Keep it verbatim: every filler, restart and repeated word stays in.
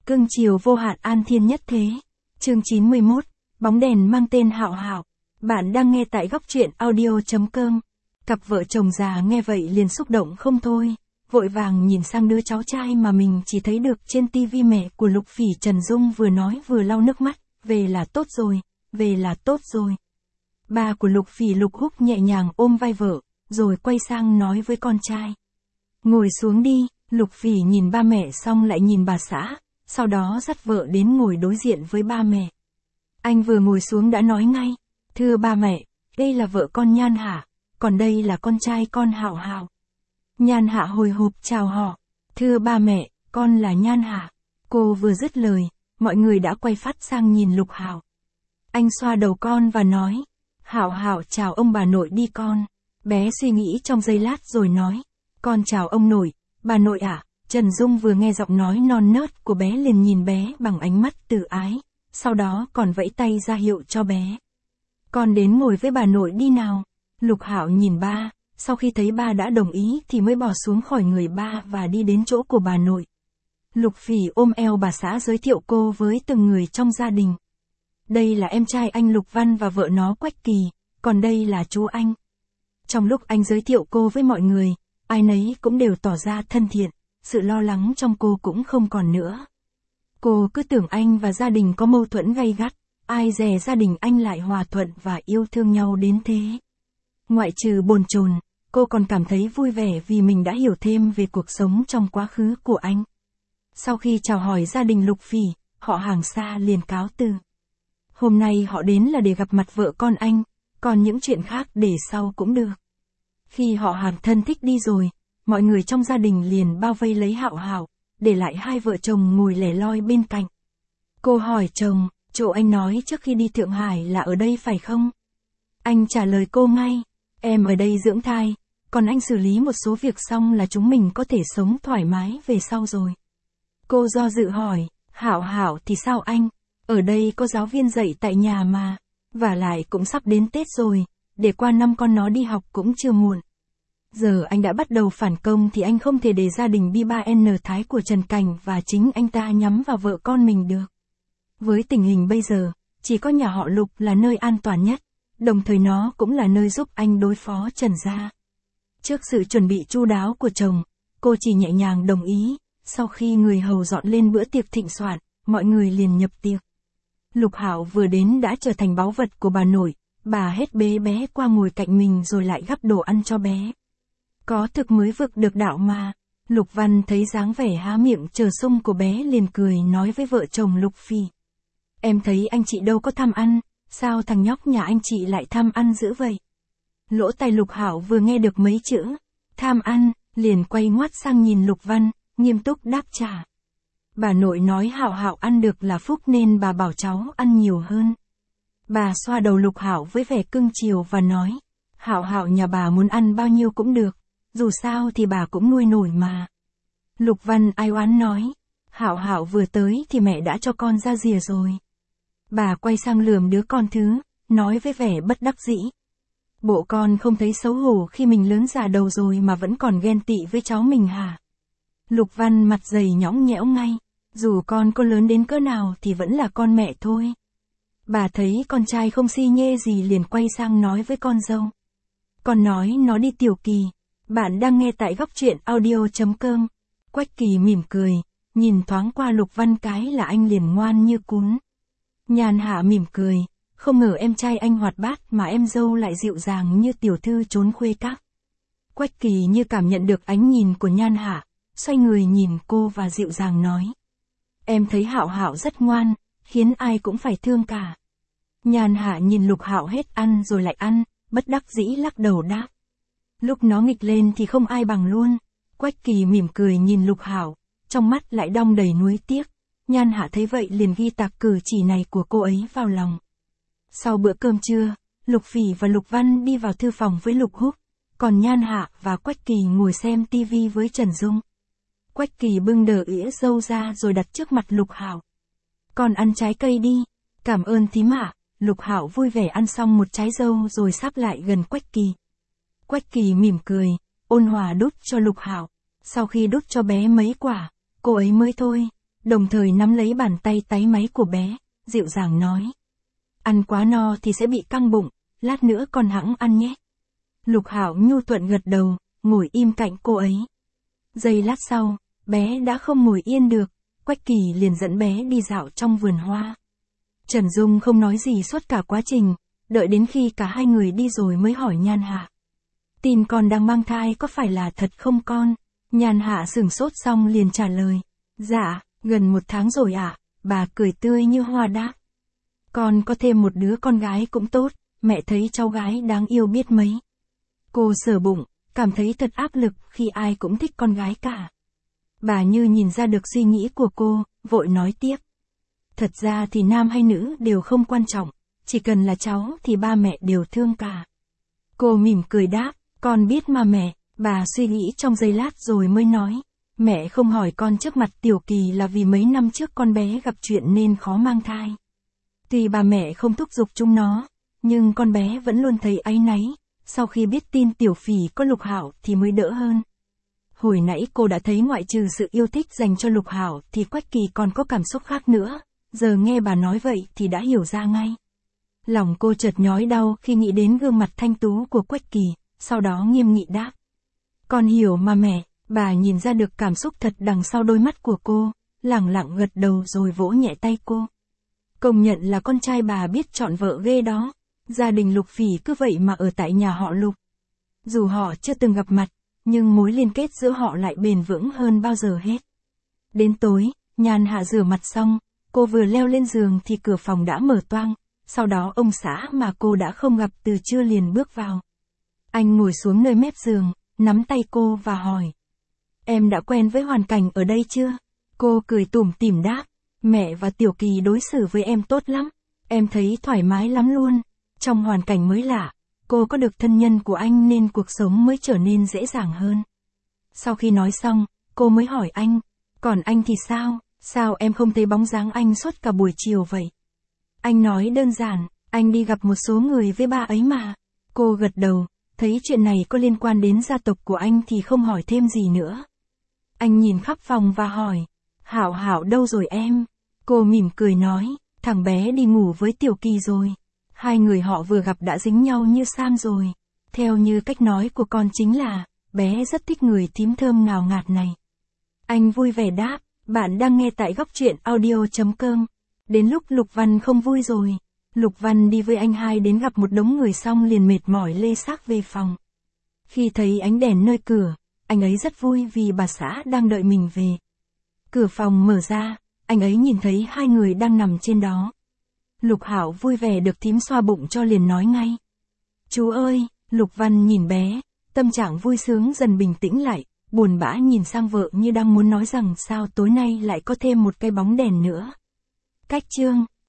Cưng chiều vô hạn an thiên nhất thế. Chương chín mươi mốt, bóng đèn mang tên Hạo Hạo. Bạn đang nghe tại góc truyện audio chấm com. Cặp vợ chồng già nghe vậy liền xúc động không thôi, vội vàng nhìn sang đứa cháu trai mà mình chỉ thấy được trên tivi. Mẹ của Lục Phỉ Trần Dung vừa nói vừa lau nước mắt, về là tốt rồi, về là tốt rồi. Ba của Lục Phỉ Lục Húc nhẹ nhàng ôm vai vợ, rồi quay sang nói với con trai. Ngồi xuống đi. Lục Phỉ nhìn ba mẹ xong lại nhìn bà xã, sau đó dắt vợ đến ngồi đối diện với ba mẹ. Anh vừa ngồi xuống đã nói ngay, thưa ba mẹ, đây là vợ con Nhan Hạ, còn đây là con trai con Hạo Hạo. Nhan Hạ hồi hộp chào họ, thưa ba mẹ, con là Nhan Hạ. Cô vừa dứt lời, mọi người đã quay phát sang nhìn Lục Hạo. Anh xoa đầu con và nói, Hạo Hạo chào ông bà nội đi con. Bé suy nghĩ trong giây lát rồi nói, con chào ông nội, bà nội ạ. À? Trần Dung vừa nghe giọng nói non nớt của bé liền nhìn bé bằng ánh mắt từ ái, sau đó còn vẫy tay ra hiệu cho bé. Con đến ngồi với bà nội đi nào. Lục Hạo nhìn ba, sau khi thấy ba đã đồng ý thì mới bỏ xuống khỏi người ba và đi đến chỗ của bà nội. Lục Phỉ ôm eo bà xã giới thiệu cô với từng người trong gia đình. Đây là em trai anh Lục Văn và vợ nó Quách Kỳ, còn đây là chú anh. Trong lúc anh giới thiệu cô với mọi người, ai nấy cũng đều tỏ ra thân thiện, sự lo lắng trong cô cũng không còn nữa. Cô cứ tưởng anh và gia đình có mâu thuẫn gay gắt, ai dè gia đình anh lại hòa thuận và yêu thương nhau đến thế. Ngoại trừ bồn chồn, cô còn cảm thấy vui vẻ vì mình đã hiểu thêm về cuộc sống trong quá khứ của anh. Sau khi chào hỏi gia đình Lục Phỉ, họ hàng xa liền cáo từ. Hôm nay họ đến là để gặp mặt vợ con anh, còn những chuyện khác để sau cũng được. Khi họ hàng thân thích đi rồi, mọi người trong gia đình liền bao vây lấy Hạo Hạo, để lại hai vợ chồng ngồi lẻ loi bên cạnh. Cô hỏi chồng, chỗ anh nói trước khi đi Thượng Hải là ở đây phải không? Anh trả lời cô ngay, em ở đây dưỡng thai, còn anh xử lý một số việc xong là chúng mình có thể sống thoải mái về sau rồi. Cô do dự hỏi, Hạo Hạo thì sao anh? Ở đây có giáo viên dạy tại nhà mà, vả lại cũng sắp đến Tết rồi, để qua năm con nó đi học cũng chưa muộn. Giờ anh đã bắt đầu phản công thì anh không thể để gia đình bi ba en Thái của Trần Cảnh và chính anh ta nhắm vào vợ con mình được. Với tình hình bây giờ, chỉ có nhà họ Lục là nơi an toàn nhất, đồng thời nó cũng là nơi giúp anh đối phó Trần gia. Trước sự chuẩn bị chu đáo của chồng, cô chỉ nhẹ nhàng đồng ý. Sau khi người hầu dọn lên bữa tiệc thịnh soạn, mọi người liền nhập tiệc. Lục Hạo vừa đến đã trở thành báu vật của bà nội, bà hết bế bé qua ngồi cạnh mình rồi lại gắp đồ ăn cho bé. Có thực mới vực được đạo mà. Lục Văn thấy dáng vẻ há miệng chờ sung của bé liền cười nói với vợ chồng Lục Phỉ. Em thấy anh chị đâu có tham ăn, sao thằng nhóc nhà anh chị lại tham ăn dữ vậy? Lỗ tai Lục Hạo vừa nghe được mấy chữ tham ăn, liền quay ngoắt sang nhìn Lục Văn, nghiêm túc đáp trả. Bà nội nói Hạo Hạo ăn được là phúc nên bà bảo cháu ăn nhiều hơn. Bà xoa đầu Lục Hạo với vẻ cưng chiều và nói, Hạo Hạo nhà bà muốn ăn bao nhiêu cũng được, dù sao thì bà cũng nuôi nổi mà. Lục Văn ai oán nói, Hạo Hạo vừa tới thì mẹ đã cho con ra rìa rồi. Bà quay sang lườm đứa con thứ, nói với vẻ bất đắc dĩ. Bộ con không thấy xấu hổ khi mình lớn già đầu rồi mà vẫn còn ghen tị với cháu mình hả? Lục Văn mặt dày nhõng nhẽo ngay, dù con có lớn đến cỡ nào thì vẫn là con mẹ thôi. Bà thấy con trai không si nhê gì liền quay sang nói với con dâu. Con nói nó đi tiểu kỳ. Bạn đang nghe tại góc truyện audio chấm com. Quách Kỳ mỉm cười, nhìn thoáng qua Lục Văn cái là anh liền ngoan như cún. Nhan Hạ mỉm cười, không ngờ em trai anh hoạt bát mà em dâu lại dịu dàng như tiểu thư trốn khuê các. Quách Kỳ như cảm nhận được ánh nhìn của Nhan Hạ, xoay người nhìn cô và dịu dàng nói. Em thấy Hạo Hạo rất ngoan, khiến ai cũng phải thương cả. Nhan Hạ nhìn Lục Hạo hết ăn rồi lại ăn, bất đắc dĩ lắc đầu đáp. Lúc nó nghịch lên thì không ai bằng luôn. Quách Kỳ mỉm cười nhìn Lục Hạo, trong mắt lại đong đầy nuối tiếc. Nhan Hạ thấy vậy liền ghi tạc cử chỉ này của cô ấy vào lòng. Sau bữa cơm trưa, Lục Phỉ và Lục Văn đi vào thư phòng với Lục Húc, còn Nhan Hạ và Quách Kỳ ngồi xem tivi với Trần Dung. Quách Kỳ bưng đờ ỉa dâu ra rồi đặt trước mặt Lục Hạo. Con ăn trái cây đi. Cảm ơn thím ạ. Lục Hạo vui vẻ ăn xong một trái dâu rồi sáp lại gần Quách Kỳ. Quách Kỳ mỉm cười, ôn hòa đút cho Lục Hạo. Sau khi đút cho bé mấy quả, cô ấy mới thôi. đồng thời nắm lấy bàn tay táy máy của bé, dịu dàng nói. Ăn quá no thì sẽ bị căng bụng, lát nữa con hẵng ăn nhé. Lục Hạo nhu thuận gật đầu, ngồi im cạnh cô ấy. Giây lát sau, bé đã không ngồi yên được, Quách Kỳ liền dẫn bé đi dạo trong vườn hoa. Trần Dung không nói gì suốt cả quá trình, đợi đến khi cả hai người đi rồi mới hỏi Nhan Hạ. Tin con đang mang thai có phải là thật không con? Nhan Hạ sửng sốt xong liền trả lời. Dạ, gần một tháng rồi ạ, à, bà cười tươi như hoa đáp. Con có thêm một đứa con gái cũng tốt, mẹ thấy cháu gái đáng yêu biết mấy. Cô sờ bụng, cảm thấy thật áp lực khi ai cũng thích con gái cả. Bà như nhìn ra được suy nghĩ của cô, vội nói tiếp. Thật ra thì nam hay nữ đều không quan trọng, chỉ cần là cháu thì ba mẹ đều thương cả. Cô mỉm cười đáp, con biết mà mẹ. Bà suy nghĩ trong giây lát rồi mới nói. Mẹ không hỏi con trước mặt Tiểu Kỳ là vì mấy năm trước con bé gặp chuyện nên khó mang thai. Tuy bà mẹ không thúc giục chúng nó, nhưng con bé vẫn luôn thấy áy náy, sau khi biết tin Tiểu Phỉ có Lục Hạo thì mới đỡ hơn. Hồi nãy cô đã thấy ngoại trừ sự yêu thích dành cho Lục Hạo thì Quách Kỳ còn có cảm xúc khác nữa, giờ nghe bà nói vậy thì đã hiểu ra ngay. Lòng cô chợt nhói đau khi nghĩ đến gương mặt thanh tú của Quách Kỳ, sau đó nghiêm nghị đáp. Con hiểu mà mẹ. Bà nhìn ra được cảm xúc thật đằng sau đôi mắt của cô, lẳng lặng gật đầu rồi vỗ nhẹ tay cô. Công nhận là con trai bà biết chọn vợ ghê đó. Gia đình Lục Phỉ cứ vậy mà ở tại nhà họ Lục. Dù họ chưa từng gặp mặt, nhưng mối liên kết giữa họ lại bền vững hơn bao giờ hết. Đến tối, Nhan Hạ rửa mặt xong, cô vừa leo lên giường thì cửa phòng đã mở toang, sau đó ông xã mà cô đã không gặp từ trưa liền bước vào. Anh ngồi xuống nơi mép giường, nắm tay cô và hỏi. Em đã quen với hoàn cảnh ở đây chưa? Cô cười tủm tỉm đáp. Mẹ và Tiểu Kỳ đối xử với em tốt lắm. Em thấy thoải mái lắm luôn. Trong hoàn cảnh mới lạ, cô có được thân nhân của anh nên cuộc sống mới trở nên dễ dàng hơn. Sau khi nói xong, cô mới hỏi anh. Còn anh thì sao? Sao em không thấy bóng dáng anh suốt cả buổi chiều vậy? Anh nói đơn giản, anh đi gặp một số người với ba ấy mà. Cô gật đầu, thấy chuyện này có liên quan đến gia tộc của anh thì không hỏi thêm gì nữa. Anh nhìn khắp phòng và hỏi, Hảo Hảo đâu rồi em? Cô mỉm cười nói, thằng bé đi ngủ với Tiểu Kỳ rồi. Hai người họ vừa gặp đã dính nhau như sam rồi. Theo như cách nói của con chính là, bé rất thích người thím thơm ngào ngạt này. Anh vui vẻ đáp, bạn đang nghe tại góc truyện audio.com. Đến lúc Lục Văn không vui rồi. Lục Văn đi với anh hai đến gặp một đống người xong liền mệt mỏi lê xác về phòng. Khi thấy ánh đèn nơi cửa, anh ấy rất vui vì bà xã đang đợi mình về. Cửa phòng mở ra, anh ấy nhìn thấy hai người đang nằm trên đó. Lục Hạo vui vẻ được thím xoa bụng cho liền nói ngay. Chú ơi, Lục Văn nhìn bé, tâm trạng vui sướng dần bình tĩnh lại, buồn bã nhìn sang vợ như đang muốn nói rằng sao tối nay lại có thêm một cái bóng đèn nữa. Cách chương